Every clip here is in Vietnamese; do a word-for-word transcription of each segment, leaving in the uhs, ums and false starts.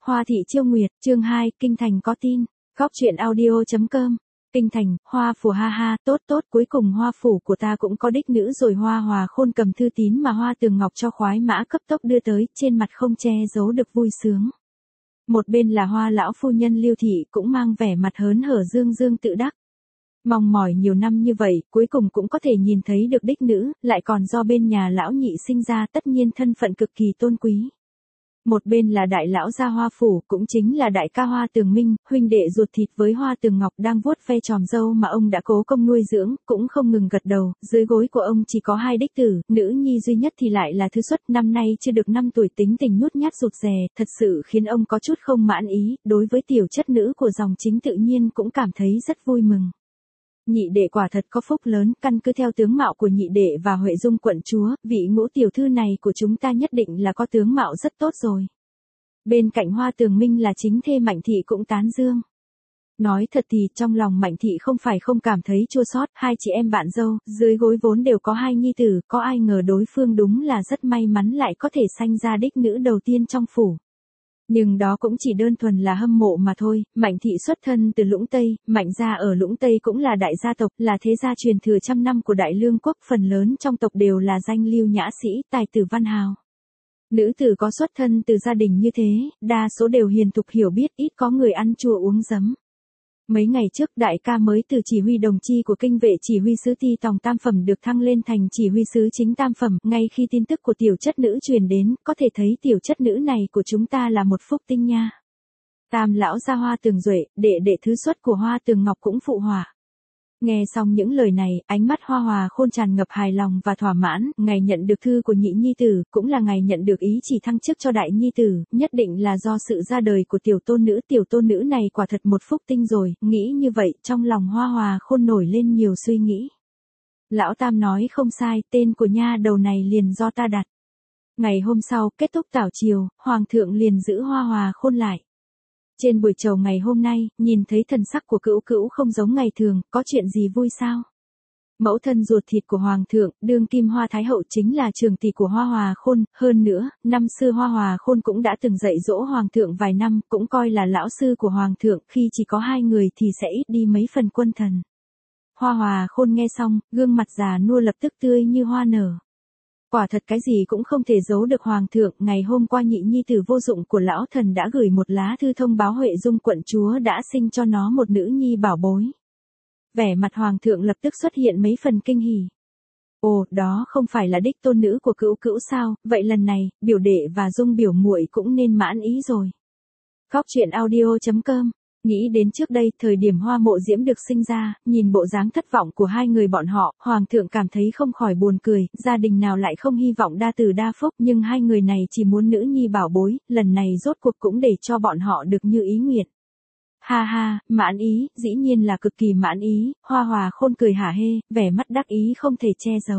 Hoa thị chiêu nguyệt, chương hai, kinh thành có tin. Góc truyện audio.com. Kinh thành, Hoa phủ ha ha, tốt tốt, cuối cùng Hoa phủ của ta cũng có đích nữ rồi. Hoa Hòa Khôn cầm thư tín mà Hoa Tường Ngọc cho khoái mã cấp tốc đưa tới, trên mặt không che giấu được vui sướng. Một bên là Hoa lão phu nhân Lưu thị cũng mang vẻ mặt hớn hở dương dương tự đắc. Mong mỏi nhiều năm như vậy, cuối cùng cũng có thể nhìn thấy được đích nữ, lại còn do bên nhà lão nhị sinh ra, tất nhiên thân phận cực kỳ tôn quý. Một bên là đại lão gia Hoa phủ, cũng chính là đại ca Hoa Tường Minh, huynh đệ ruột thịt với Hoa Tường Ngọc đang vuốt ve tròm râu mà ông đã cố công nuôi dưỡng, cũng không ngừng gật đầu. Dưới gối của ông chỉ có hai đích tử, nữ nhi duy nhất thì lại là thứ xuất, năm nay chưa được năm tuổi, tính tình nhút nhát rụt rè, thật sự khiến ông có chút không mãn ý. Đối với tiểu chất nữ của dòng chính tự nhiên cũng cảm thấy rất vui mừng. Nhị đệ quả thật có phúc lớn, căn cứ theo tướng mạo của nhị đệ và Huệ Dung quận chúa, vị ngũ tiểu thư này của chúng ta nhất định là có tướng mạo rất tốt rồi. Bên cạnh Hoa Tường Minh là chính thê Mạnh thị cũng tán dương. Nói thật thì trong lòng Mạnh thị không phải không cảm thấy chua xót, hai chị em bạn dâu, dưới gối vốn đều có hai nhi tử, có ai ngờ đối phương đúng là rất may mắn lại có thể sanh ra đích nữ đầu tiên trong phủ. Nhưng đó cũng chỉ đơn thuần là hâm mộ mà thôi. Mạnh thị xuất thân từ Lũng Tây, Mạnh gia ở Lũng Tây cũng là đại gia tộc, là thế gia truyền thừa trăm năm của Đại Lương quốc, phần lớn trong tộc đều là danh lưu nhã sĩ, tài tử văn hào. Nữ tử có xuất thân từ gia đình như thế, đa số đều hiền thục hiểu biết, ít có người ăn chua uống giấm. Mấy ngày trước đại ca mới từ chỉ huy đồng chi của kinh vệ chỉ huy sứ Ti Tòng tam phẩm được thăng lên thành chỉ huy sứ chính tam phẩm, ngay khi tin tức của tiểu chất nữ truyền đến, có thể thấy tiểu chất nữ này của chúng ta là một phúc tinh nha. Tam lão gia Hoa Tường Duệ, đệ đệ thứ xuất của Hoa Tường Ngọc cũng phụ họa. Nghe xong những lời này, ánh mắt Hoa Hòa Khôn tràn ngập hài lòng và thỏa mãn. Ngày nhận được thư của nhị nhi tử, cũng là ngày nhận được ý chỉ thăng chức cho đại nhi tử, nhất định là do sự ra đời của tiểu tôn nữ. Tiểu tôn nữ này quả thật một phúc tinh rồi, nghĩ như vậy, trong lòng Hoa Hòa Khôn nổi lên nhiều suy nghĩ. Lão Tam nói không sai, tên của nha đầu này liền do ta đặt. Ngày hôm sau, kết thúc tảo chiều, Hoàng thượng liền giữ Hoa Hòa Khôn lại. Trên buổi trầu ngày hôm nay, nhìn thấy thần sắc của Cữu Cữu không giống ngày thường, có chuyện gì vui sao? Mẫu thân ruột thịt của Hoàng thượng, đương kim Hoa Thái hậu chính là trường tỷ của Hoa Hòa Khôn, hơn nữa, năm xưa Hoa Hòa Khôn cũng đã từng dạy dỗ Hoàng thượng vài năm, cũng coi là lão sư của Hoàng thượng, khi chỉ có hai người thì sẽ ít đi mấy phần quân thần. Hoa Hòa Khôn nghe xong, gương mặt già nua lập tức tươi như hoa nở. Quả thật cái gì cũng không thể giấu được Hoàng thượng, ngày hôm qua nhị nhi tử vô dụng của lão thần đã gửi một lá thư thông báo Huệ Dung quận chúa đã sinh cho nó một nữ nhi bảo bối. Vẻ mặt Hoàng thượng lập tức xuất hiện mấy phần kinh hỉ. Ồ, đó không phải là đích tôn nữ của Cữu Cữu sao, vậy lần này, biểu đệ và Dung biểu muội cũng nên mãn ý rồi. Góc truyện audio.com. Nghĩ đến trước đây, thời điểm Hoa Mộ Diễm được sinh ra, nhìn bộ dáng thất vọng của hai người bọn họ, Hoàng thượng cảm thấy không khỏi buồn cười, gia đình nào lại không hy vọng đa tử đa phúc, nhưng hai người này chỉ muốn nữ nhi bảo bối, lần này rốt cuộc cũng để cho bọn họ được như ý nguyện. Ha ha, mãn ý, dĩ nhiên là cực kỳ mãn ý. Hoa Hòa Khôn cười hả hê, vẻ mắt đắc ý không thể che giấu.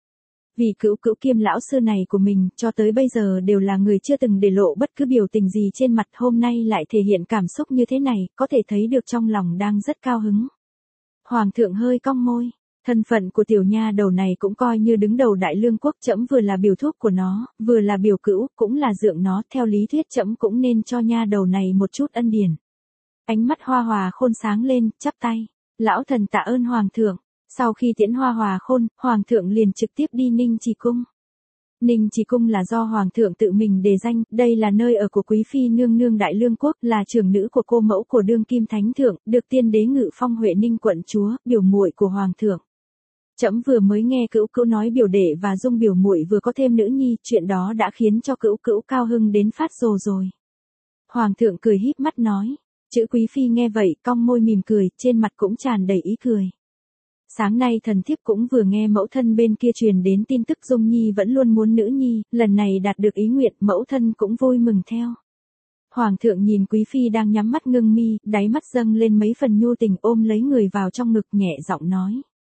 Vì Cữu Cữu kiêm lão sư này của mình, cho tới bây giờ đều là người chưa từng để lộ bất cứ biểu tình gì trên mặt, hôm nay lại thể hiện cảm xúc như thế này, có thể thấy được trong lòng đang rất cao hứng. Hoàng thượng hơi cong môi, thân phận của tiểu nha đầu này cũng coi như đứng đầu Đại Lương quốc, trẫm vừa là biểu thúc của nó, vừa là biểu cữu, cũng là dượng nó, theo lý thuyết trẫm cũng nên cho nha đầu này một chút ân điển. Ánh mắt Hoa Hòa Khôn sáng lên, chắp tay, lão thần tạ ơn Hoàng thượng. Sau khi tiễn Hoa Hòa Khôn, Hoàng thượng liền trực tiếp đi Ninh Trì Cung. Ninh Trì Cung là do Hoàng thượng tự mình đề danh, đây là nơi ở của Quý Phi nương nương Đại Lương quốc, là trưởng nữ của cô mẫu của đương kim thánh thượng, được tiên đế ngự phong Huệ Ninh quận chúa, biểu muội của Hoàng thượng. Trẫm vừa mới nghe Cữu Cữu nói biểu đệ và Dung biểu muội vừa có thêm nữ nhi, chuyện đó đã khiến cho Cữu Cữu cao hưng đến phát rồ rồi. Hoàng thượng cười híp mắt nói, chữ Quý Phi nghe vậy, cong môi mỉm cười, trên mặt cũng tràn đầy ý cười. Sáng nay thần thiếp cũng vừa nghe mẫu thân bên kia truyền đến tin tức Dung nhi vẫn luôn muốn nữ nhi, lần này đạt được ý nguyện, mẫu thân cũng vui mừng theo. Hoàng thượng nhìn Quý Phi đang nhắm mắt ngưng mi, đáy mắt dâng lên mấy phần nhu tình, ôm lấy người vào trong ngực nhẹ giọng nói.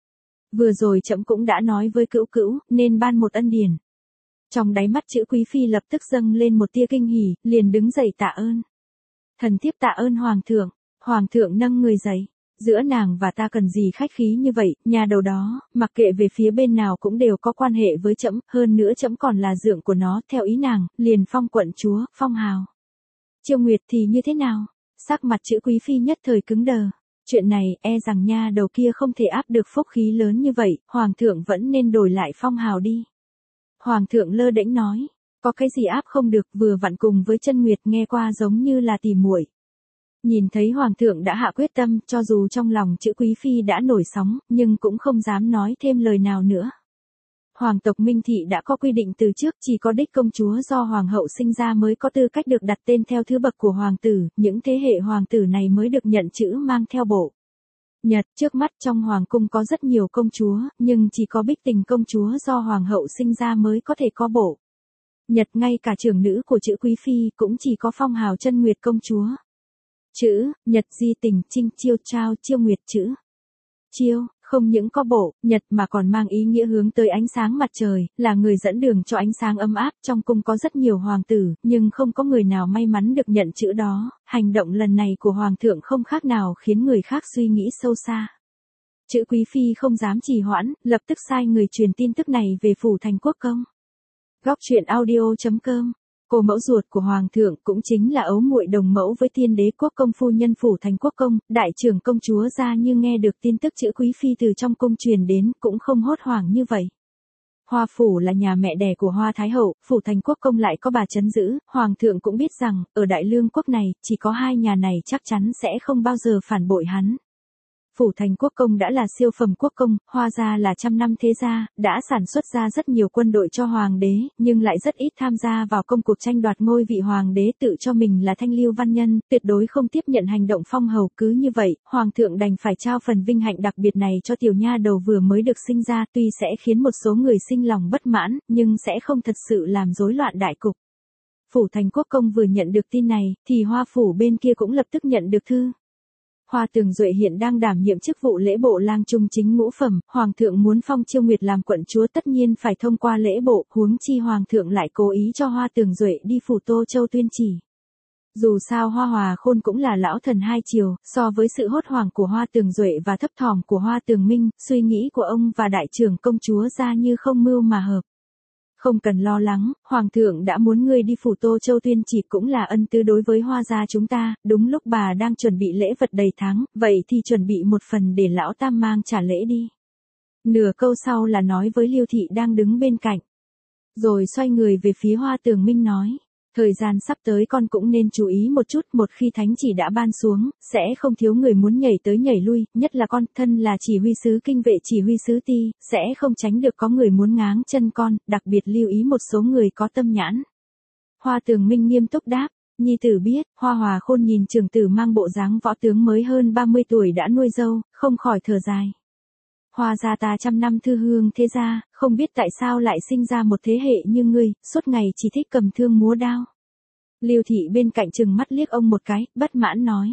Vừa rồi trẫm cũng đã nói với Cữu Cữu, nên ban một ân điển. Trong đáy mắt chữ Quý Phi lập tức dâng lên một tia kinh hỉ, liền đứng dậy tạ ơn. Thần thiếp tạ ơn Hoàng thượng. Hoàng thượng nâng người dậy. Giữa nàng và ta cần gì khách khí như vậy, nhà đầu đó, mặc kệ về phía bên nào cũng đều có quan hệ với trẫm, hơn nữa trẫm còn là dượng của nó, theo ý nàng, liền phong quận chúa, phong hào. Chiêu Nguyệt thì như thế nào? Sắc mặt Chữ Quý Phi nhất thời cứng đờ. Chuyện này, e rằng nha đầu kia không thể áp được phúc khí lớn như vậy, Hoàng thượng vẫn nên đổi lại phong hào đi. Hoàng thượng lơ đễnh nói, có cái gì áp không được, vừa vặn cùng với Chân Nguyệt nghe qua giống như là tỉ muội. Nhìn thấy Hoàng thượng đã hạ quyết tâm, cho dù trong lòng Chữ Quý Phi đã nổi sóng, nhưng cũng không dám nói thêm lời nào nữa. Hoàng tộc Minh Thị đã có quy định từ trước, chỉ có đích công chúa do Hoàng hậu sinh ra mới có tư cách được đặt tên theo thứ bậc của Hoàng tử, những thế hệ Hoàng tử này mới được nhận chữ mang theo bộ. Nhật, trước mắt trong Hoàng cung có rất nhiều công chúa, nhưng chỉ có Bích Tình công chúa do Hoàng hậu sinh ra mới có thể có bộ. Nhật, ngay cả trưởng nữ của Chữ Quý Phi cũng chỉ có phong hào Chân Nguyệt công chúa. Chữ, Nhật Di Tình, Trinh Chiêu trao Chiêu Nguyệt chữ. Chiêu, không những có bộ, Nhật mà còn mang ý nghĩa hướng tới ánh sáng mặt trời, là người dẫn đường cho ánh sáng ấm áp. Trong cung có rất nhiều hoàng tử, nhưng không có người nào may mắn được nhận chữ đó. Hành động lần này của Hoàng thượng không khác nào khiến người khác suy nghĩ sâu xa. Chữ Quý Phi không dám trì hoãn, lập tức sai người truyền tin tức này về phủ Thành Quốc công. Góc truyện audio chấm com. Cô mẫu ruột của Hoàng thượng cũng chính là ấu muội đồng mẫu với Tiên Đế Quốc công phu nhân phủ Thành Quốc công, đại trưởng công chúa Gia Như nghe được tin tức Chữ Quý Phi từ trong cung truyền đến, cũng không hốt hoảng như vậy. Hoa phủ là nhà mẹ đẻ của Hoa Thái hậu, phủ Thành Quốc công lại có bà trấn giữ, Hoàng thượng cũng biết rằng, ở Đại Lương quốc này, chỉ có hai nhà này chắc chắn sẽ không bao giờ phản bội hắn. Phủ Thành Quốc công đã là siêu phẩm quốc công, Hoa gia là trăm năm thế gia, đã sản xuất ra rất nhiều quân đội cho hoàng đế, nhưng lại rất ít tham gia vào công cuộc tranh đoạt ngôi vị hoàng đế, tự cho mình là thanh lưu văn nhân, tuyệt đối không tiếp nhận hành động phong hầu. Cứ như vậy, Hoàng thượng đành phải trao phần vinh hạnh đặc biệt này cho tiểu nha đầu vừa mới được sinh ra, tuy sẽ khiến một số người sinh lòng bất mãn, nhưng sẽ không thật sự làm rối loạn đại cục. Phủ Thành Quốc công vừa nhận được tin này, thì Hoa phủ bên kia cũng lập tức nhận được thư. Hoa Tường Duệ hiện đang đảm nhiệm chức vụ lễ bộ lang trung chính ngũ phẩm, Hoàng thượng muốn phong Chiêu Nguyệt làm quận chúa tất nhiên phải thông qua lễ bộ, huống chi Hoàng thượng lại cố ý cho Hoa Tường Duệ đi phủ Tô Châu tuyên chỉ. Dù sao Hoa Hòa Khôn cũng là lão thần hai triều, so với sự hốt hoảng của Hoa Tường Duệ và thấp thỏm của Hoa Tường Minh, suy nghĩ của ông và đại trưởng công chúa Gia Như không mưu mà hợp. Không cần lo lắng, Hoàng thượng đã muốn ngươi đi phủ Tô Châu tuyên chỉ cũng là ân tứ đối với Hoa gia chúng ta, đúng lúc bà đang chuẩn bị lễ vật đầy tháng, vậy thì chuẩn bị một phần để lão tam mang trả lễ đi. Nửa câu sau là nói với Liêu Thị đang đứng bên cạnh. Rồi xoay người về phía Hoa Tường Minh nói. Thời gian sắp tới con cũng nên chú ý một chút, một khi thánh chỉ đã ban xuống, sẽ không thiếu người muốn nhảy tới nhảy lui, nhất là con, thân là chỉ huy sứ kinh vệ chỉ huy sứ ti, sẽ không tránh được có người muốn ngáng chân con, đặc biệt lưu ý một số người có tâm nhãn. Hoa Tường Minh nghiêm túc đáp, nhi tử biết. Hoa Hòa Khôn nhìn trưởng tử mang bộ dáng võ tướng mới hơn ba mươi tuổi đã nuôi dâu, không khỏi thở dài. Hoa gia ta trăm năm thư hương thế gia, không biết tại sao lại sinh ra một thế hệ như ngươi, suốt ngày chỉ thích cầm thương múa đao. Liêu Thị bên cạnh chừng mắt liếc ông một cái, bất mãn nói.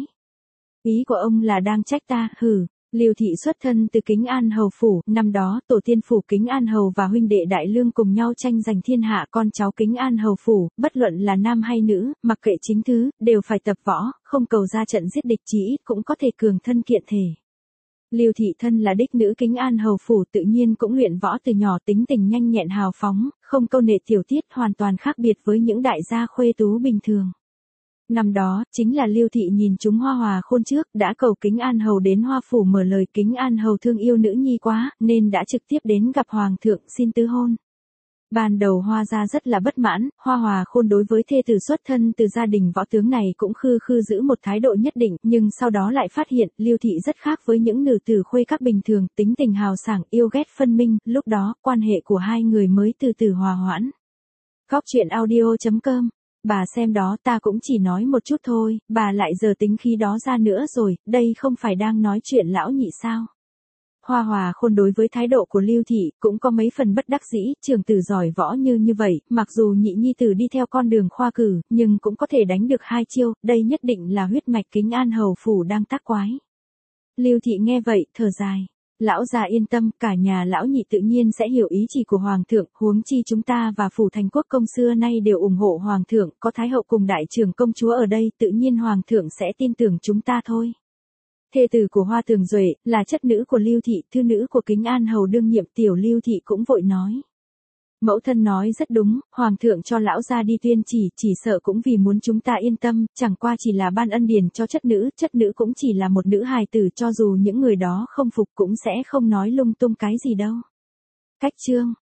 Ý của ông là đang trách ta, hừ. Liêu Thị xuất thân từ Kính An Hầu phủ, năm đó tổ tiên phủ Kính An Hầu và huynh đệ Đại Lương cùng nhau tranh giành thiên hạ, con cháu Kính An Hầu phủ, bất luận là nam hay nữ, mặc kệ chính thứ, đều phải tập võ, không cầu ra trận giết địch chí ít cũng có thể cường thân kiện thể. Liêu Thị thân là đích nữ Kính An Hầu phủ tự nhiên cũng luyện võ từ nhỏ, tính tình nhanh nhẹn hào phóng, không câu nệ tiểu tiết, hoàn toàn khác biệt với những đại gia khuê tú bình thường. Năm đó, chính là Liêu Thị nhìn chúng Hoa Hòa Khôn trước, đã cầu Kính An Hầu đến Hoa phủ mở lời. Kính An Hầu thương yêu nữ nhi quá, nên đã trực tiếp đến gặp Hoàng thượng xin tứ hôn. Ban đầu Hoa gia rất là bất mãn, Hoa Hòa Khôn đối với thê tử xuất thân từ gia đình võ tướng này cũng khư khư giữ một thái độ nhất định, nhưng sau đó lại phát hiện, Liêu Thị rất khác với những nữ tử khuê các bình thường, tính tình hào sảng, yêu ghét phân minh, lúc đó, quan hệ của hai người mới từ từ hòa hoãn. Góc truyện audio chấm com. Bà xem đó, ta cũng chỉ nói một chút thôi, bà lại giờ tính khí đó ra nữa rồi, đây không phải đang nói chuyện lão nhị sao? Hoa Hòa Khôn đối với thái độ của Liêu Thị cũng có mấy phần bất đắc dĩ, trưởng tử giỏi võ như như vậy, mặc dù nhị nhi tử đi theo con đường khoa cử, nhưng cũng có thể đánh được hai chiêu, đây nhất định là huyết mạch Kính An Hầu phủ đang tác quái. Liêu Thị nghe vậy, thở dài. Lão già yên tâm, cả nhà lão nhị tự nhiên sẽ hiểu ý chỉ của Hoàng thượng, huống chi chúng ta và phủ Thành Quốc công xưa nay đều ủng hộ Hoàng thượng, có Thái hậu cùng đại trưởng công chúa ở đây, tự nhiên Hoàng thượng sẽ tin tưởng chúng ta thôi. Thê tử của Hoa Tường Duệ, là chất nữ của Liêu Thị, thư nữ của Kính An Hầu đương nhiệm, tiểu Liêu Thị cũng vội nói. Mẫu thân nói rất đúng, hoàng thượng cho lão gia đi tuyên chỉ, chỉ sợ cũng vì muốn chúng ta yên tâm, chẳng qua chỉ là ban ân điển cho chất nữ, chất nữ cũng chỉ là một nữ hài tử, cho dù những người đó không phục cũng sẽ không nói lung tung cái gì đâu. Cách chương